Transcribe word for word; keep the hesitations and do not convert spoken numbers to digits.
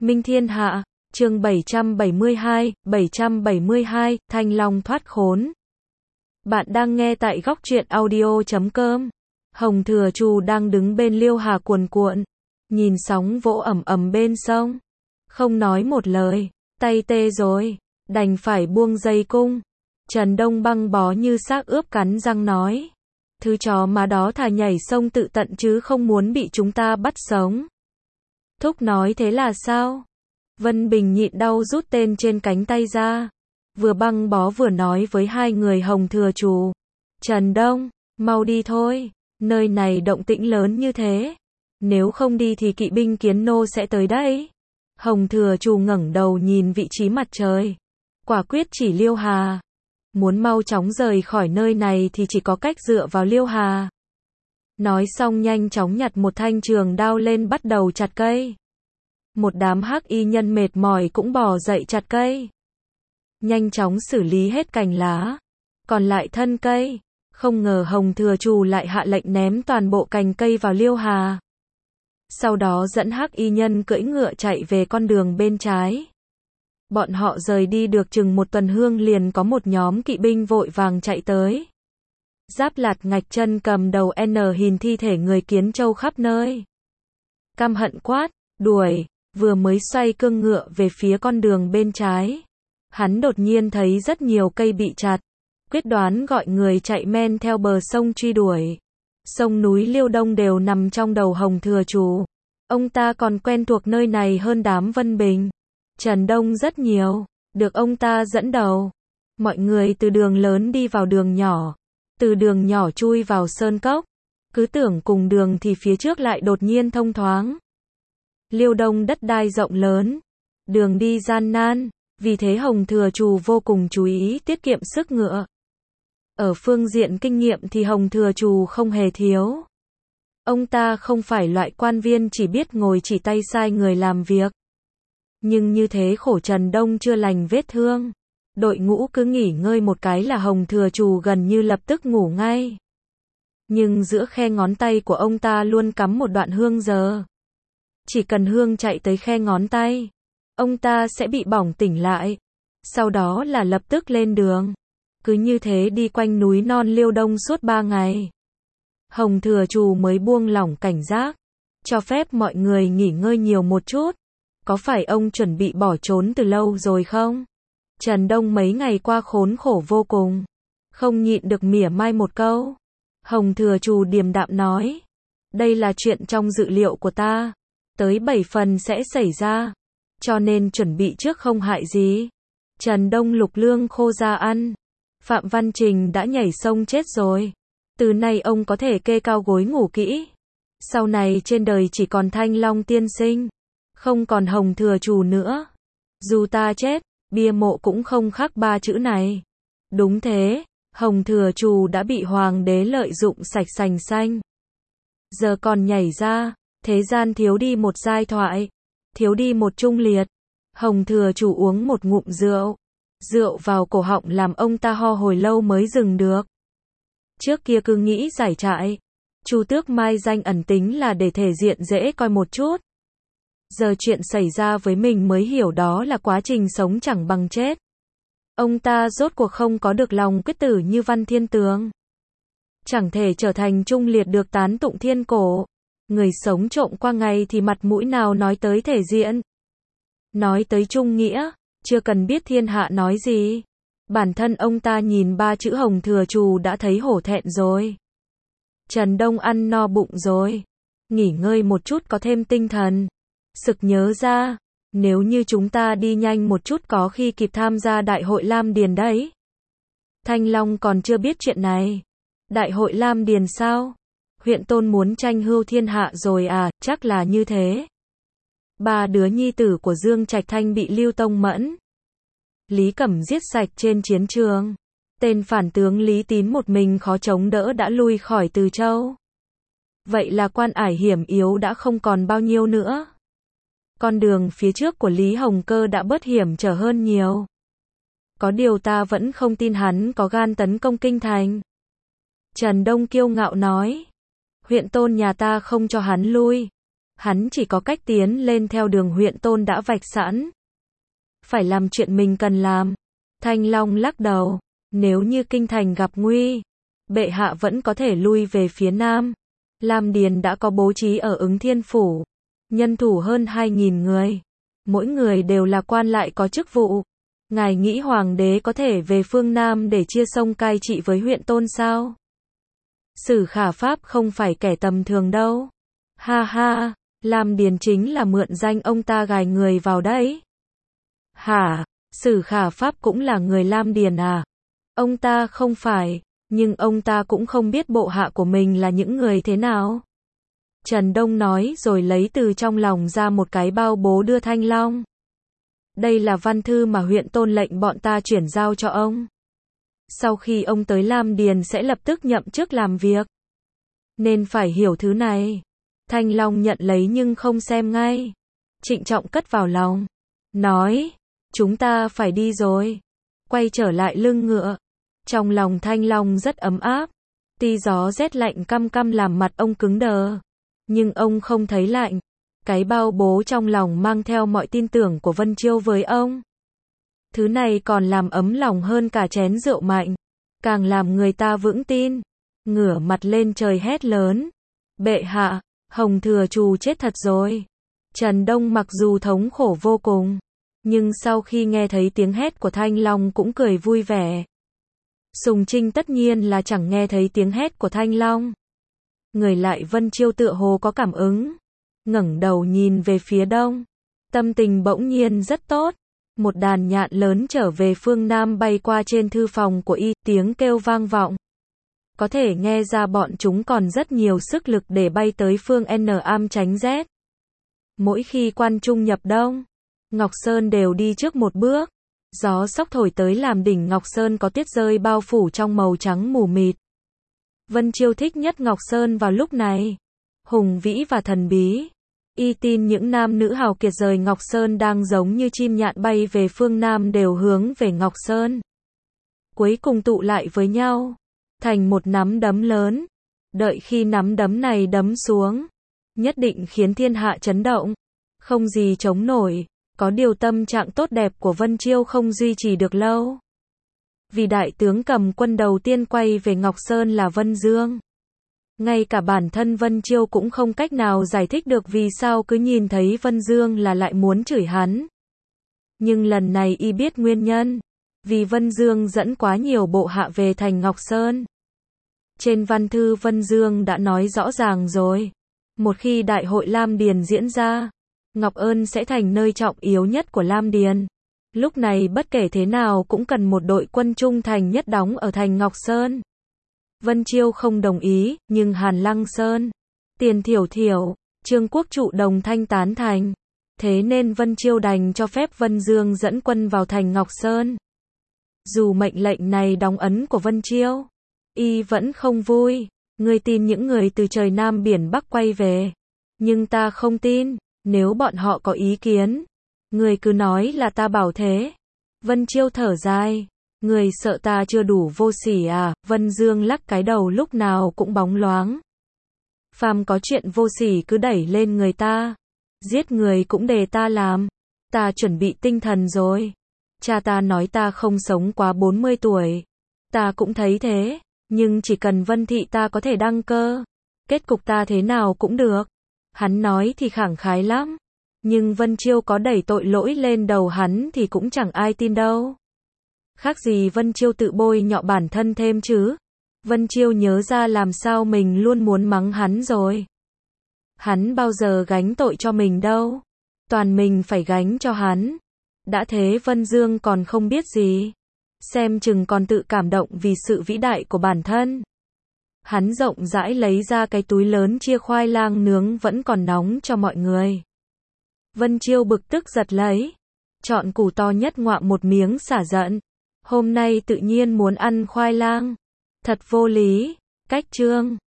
Minh Thiên Hạ, chương bảy trăm bảy mươi hai, bảy trăm bảy mươi hai, Thanh Long thoát khốn. Bạn đang nghe tại góc truyện audio chấm com. Hồng Thừa Trù đang đứng bên Liêu Hà cuồn cuộn, nhìn sóng vỗ ầm ầm bên sông. Không nói một lời, tay tê rồi, đành phải buông dây cung. Trần Đông băng bó như xác ướp cắn răng nói. Thứ chó má đó thà nhảy sông tự tận chứ không muốn bị chúng ta bắt sống. Thúc nói thế là sao? Vân Bình nhịn đau rút tên trên cánh tay ra. Vừa băng bó vừa nói với hai người Hồng Thừa Trù. Trần Đông, mau đi thôi, nơi này động tĩnh lớn như thế. Nếu không đi thì kỵ binh Kiến Nô sẽ tới đấy. Hồng Thừa Trù ngẩng đầu nhìn vị trí mặt trời. Quả quyết chỉ Liêu Hà. Muốn mau chóng rời khỏi nơi này thì chỉ có cách dựa vào Liêu Hà. Nói xong nhanh chóng nhặt một thanh trường đao lên bắt đầu chặt cây. Một đám hắc y nhân mệt mỏi cũng bò dậy chặt cây. Nhanh chóng xử lý hết cành lá. Còn lại thân cây. Không ngờ Hồng Thừa Trù lại hạ lệnh ném toàn bộ cành cây vào Liêu Hà. Sau đó dẫn hắc y nhân cưỡi ngựa chạy về con đường bên trái. Bọn họ rời đi được chừng một tuần hương liền có một nhóm kỵ binh vội vàng chạy tới. Giáp Lạt ngạch chân cầm đầu N hình thi thể người Kiến Châu khắp nơi. Căm hận quát, đuổi, vừa mới xoay cương ngựa về phía con đường bên trái. Hắn đột nhiên thấy rất nhiều cây bị chặt. Quyết đoán gọi người chạy men theo bờ sông truy đuổi. Sông núi Liêu Đông đều nằm trong đầu Hồng Thừa Trù. Ông ta còn quen thuộc nơi này hơn đám Vân Bình, Trần Đông rất nhiều, được ông ta dẫn đầu. Mọi người từ đường lớn đi vào đường nhỏ, từ đường nhỏ chui vào sơn cốc. Cứ tưởng cùng đường thì phía trước lại đột nhiên thông thoáng. Liêu Đông đất đai rộng lớn, đường đi gian nan, vì thế Hồng Thừa Trù vô cùng chú ý tiết kiệm sức ngựa. Ở phương diện kinh nghiệm thì Hồng Thừa Trù không hề thiếu. Ông ta không phải loại quan viên chỉ biết ngồi chỉ tay sai người làm việc. Nhưng như thế khổ Trần Đông chưa lành vết thương. Đội ngũ cứ nghỉ ngơi một cái là Hồng Thừa Trù gần như lập tức ngủ ngay. Nhưng giữa khe ngón tay của ông ta luôn cắm một đoạn hương giờ. Chỉ cần hương chạy tới khe ngón tay, ông ta sẽ bị bỏng tỉnh lại. Sau đó là lập tức lên đường. Cứ như thế đi quanh núi non Liêu Đông suốt ba ngày. Hồng Thừa Trù mới buông lỏng cảnh giác, cho phép mọi người nghỉ ngơi nhiều một chút. Có phải ông chuẩn bị bỏ trốn từ lâu rồi không? Trần Đông mấy ngày qua khốn khổ vô cùng, không nhịn được mỉa mai một câu. Hồng Thừa Trù điềm đạm nói, đây là chuyện trong dự liệu của ta, tới bảy phần sẽ xảy ra, cho nên chuẩn bị trước không hại gì. Trần Đông lục lương khô ra ăn. Phạm Văn Trình đã nhảy sông chết rồi. Từ nay ông có thể kê cao gối ngủ kỹ. Sau này trên đời chỉ còn Thanh Long tiên sinh, không còn Hồng Thừa Trù nữa. Dù ta chết, bia mộ cũng không khắc ba chữ này. Đúng thế, Hồng Thừa Trù đã bị hoàng đế lợi dụng sạch sành xanh. Giờ còn nhảy ra, thế gian thiếu đi một giai thoại, thiếu đi một trung liệt. Hồng Thừa Trù uống một ngụm rượu. Rượu vào cổ họng làm ông ta ho hồi lâu mới dừng được. Trước kia cứ nghĩ giải trại, Chu Tước mai danh ẩn tính là để thể diện dễ coi một chút. Giờ chuyện xảy ra với mình mới hiểu đó là quá trình sống chẳng bằng chết. Ông ta rốt cuộc không có được lòng quyết tử như Văn Thiên Tường. Chẳng thể trở thành trung liệt được tán tụng thiên cổ. Người sống trộm qua ngày thì mặt mũi nào nói tới thể diện. Nói tới trung nghĩa, chưa cần biết thiên hạ nói gì. Bản thân ông ta nhìn ba chữ Hồng Thừa Trù đã thấy hổ thẹn rồi. Trần Đông ăn no bụng rồi. Nghỉ ngơi một chút có thêm tinh thần. Sực nhớ ra, nếu như chúng ta đi nhanh một chút có khi kịp tham gia đại hội Lam Điền đấy. Thanh Long còn chưa biết chuyện này. Đại hội Lam Điền sao? Huyện Tôn muốn tranh hưu thiên hạ rồi à, chắc là như thế. Ba đứa nhi tử của Dương Trạch Thanh bị Lưu Tông Mẫn, Lý Cẩm giết sạch trên chiến trường. Tên phản tướng Lý Tín một mình khó chống đỡ đã lui khỏi Từ Châu. Vậy là quan ải hiểm yếu đã không còn bao nhiêu nữa. Con đường phía trước của Lý Hồng Cơ đã bớt hiểm trở hơn nhiều. Có điều ta vẫn không tin hắn có gan tấn công kinh thành. Trần Đông kiêu ngạo nói. Huyện Tôn nhà ta không cho hắn lui. Hắn chỉ có cách tiến lên theo đường huyện tôn đã vạch sẵn. Phải làm chuyện mình cần làm. Thanh Long lắc đầu. Nếu như kinh thành gặp nguy, bệ hạ vẫn có thể lui về phía nam. Lam Điền đã có bố trí ở Ứng Thiên Phủ. Nhân thủ hơn hai nghìn người. Mỗi người đều là quan lại có chức vụ. Ngài nghĩ hoàng đế có thể về phương Nam để chia sông cai trị với huyện tôn sao? Sử Khả Pháp không phải kẻ tầm thường đâu. Ha ha, Lam Điền chính là mượn danh ông ta gài người vào đấy. Hả, Sử Khả Pháp cũng là người Lam Điền à? Ông ta không phải, nhưng ông ta cũng không biết bộ hạ của mình là những người thế nào. Trần Đông nói rồi lấy từ trong lòng ra một cái bao bố đưa Thanh Long. Đây là văn thư mà huyện tôn lệnh bọn ta chuyển giao cho ông. Sau khi ông tới Lam Điền sẽ lập tức nhậm chức làm việc. Nên phải hiểu thứ này. Thanh Long nhận lấy nhưng không xem ngay. Trịnh trọng cất vào lòng. Nói, chúng ta phải đi rồi. Quay trở lại lưng ngựa. Trong lòng Thanh Long rất ấm áp. Tuy gió rét lạnh căm căm làm mặt ông cứng đờ. Nhưng ông không thấy lạnh. Cái bao bố trong lòng mang theo mọi tin tưởng của Vân Chiêu với ông. Thứ này còn làm ấm lòng hơn cả chén rượu mạnh. Càng làm người ta vững tin. Ngửa mặt lên trời hét lớn. Bệ hạ, Hồng Thừa Trù chết thật rồi. Trần Đông mặc dù thống khổ vô cùng. Nhưng sau khi nghe thấy tiếng hét của Thanh Long cũng cười vui vẻ. Sùng Trinh tất nhiên là chẳng nghe thấy tiếng hét của Thanh Long. Người lại Vân Chiêu tựa hồ có cảm ứng. Ngẩng đầu nhìn về phía đông. Tâm tình bỗng nhiên rất tốt. Một đàn nhạn lớn trở về phương Nam bay qua trên thư phòng của y, tiếng kêu vang vọng. Có thể nghe ra bọn chúng còn rất nhiều sức lực để bay tới phương N Am tránh rét. Mỗi khi quan trung nhập đông, Ngọc Sơn đều đi trước một bước. Gió sóc thổi tới làm đỉnh Ngọc Sơn có tuyết rơi bao phủ trong màu trắng mù mịt. Vân Chiêu thích nhất Ngọc Sơn vào lúc này. Hùng vĩ và thần bí. Y tin những nam nữ hào kiệt rời Ngọc Sơn đang giống như chim nhạn bay về phương Nam đều hướng về Ngọc Sơn. Cuối cùng tụ lại với nhau. Thành một nắm đấm lớn. Đợi khi nắm đấm này đấm xuống. Nhất định khiến thiên hạ chấn động. Không gì chống nổi. Có điều tâm trạng tốt đẹp của Vân Chiêu không duy trì được lâu. Vì đại tướng cầm quân đầu tiên quay về Ngọc Sơn là Vân Dương. Ngay cả bản thân Vân Chiêu cũng không cách nào giải thích được vì sao cứ nhìn thấy Vân Dương là lại muốn chửi hắn. Nhưng lần này y biết nguyên nhân. Vì Vân Dương dẫn quá nhiều bộ hạ về thành Ngọc Sơn. Trên văn thư Vân Dương đã nói rõ ràng rồi. Một khi đại hội Lam Điền diễn ra, Ngọc Ơn sẽ thành nơi trọng yếu nhất của Lam Điền. Lúc này bất kể thế nào cũng cần một đội quân trung thành nhất đóng ở thành Ngọc Sơn. Vân Chiêu không đồng ý, nhưng Hàn Lăng Sơn, Tiền Thiểu Thiểu, Trương Quốc Trụ đồng thanh tán thành. Thế nên Vân Chiêu đành cho phép Vân Dương dẫn quân vào thành Ngọc Sơn. Dù mệnh lệnh này đóng ấn của Vân Chiêu, y vẫn không vui. Ngươi tin những người từ trời Nam biển Bắc quay về. Nhưng ta không tin, nếu bọn họ có ý kiến, người cứ nói là ta bảo thế. Vân Chiêu thở dài. Người sợ ta chưa đủ vô sỉ à? Vân Dương lắc cái đầu lúc nào cũng bóng loáng. Phàm có chuyện vô sỉ cứ đẩy lên người ta. Giết người cũng để ta làm. Ta chuẩn bị tinh thần rồi. Cha ta nói ta không sống quá bốn mươi tuổi. Ta cũng thấy thế. Nhưng chỉ cần Vân thị ta có thể đăng cơ. Kết cục ta thế nào cũng được. Hắn nói thì khẳng khái lắm. Nhưng Vân Chiêu có đẩy tội lỗi lên đầu hắn thì cũng chẳng ai tin đâu. Khác gì Vân Chiêu tự bôi nhọ bản thân thêm chứ. Vân Chiêu nhớ ra làm sao mình luôn muốn mắng hắn rồi. Hắn bao giờ gánh tội cho mình đâu. Toàn mình phải gánh cho hắn. Đã thế Vân Dương còn không biết gì. Xem chừng còn tự cảm động vì sự vĩ đại của bản thân. Hắn rộng rãi lấy ra cái túi lớn chia khoai lang nướng vẫn còn nóng cho mọi người. Vân Chiêu bực tức giật lấy. Chọn củ to nhất ngoạm một miếng xả giận. Hôm nay tự nhiên muốn ăn khoai lang. Thật vô lý. Cách chương.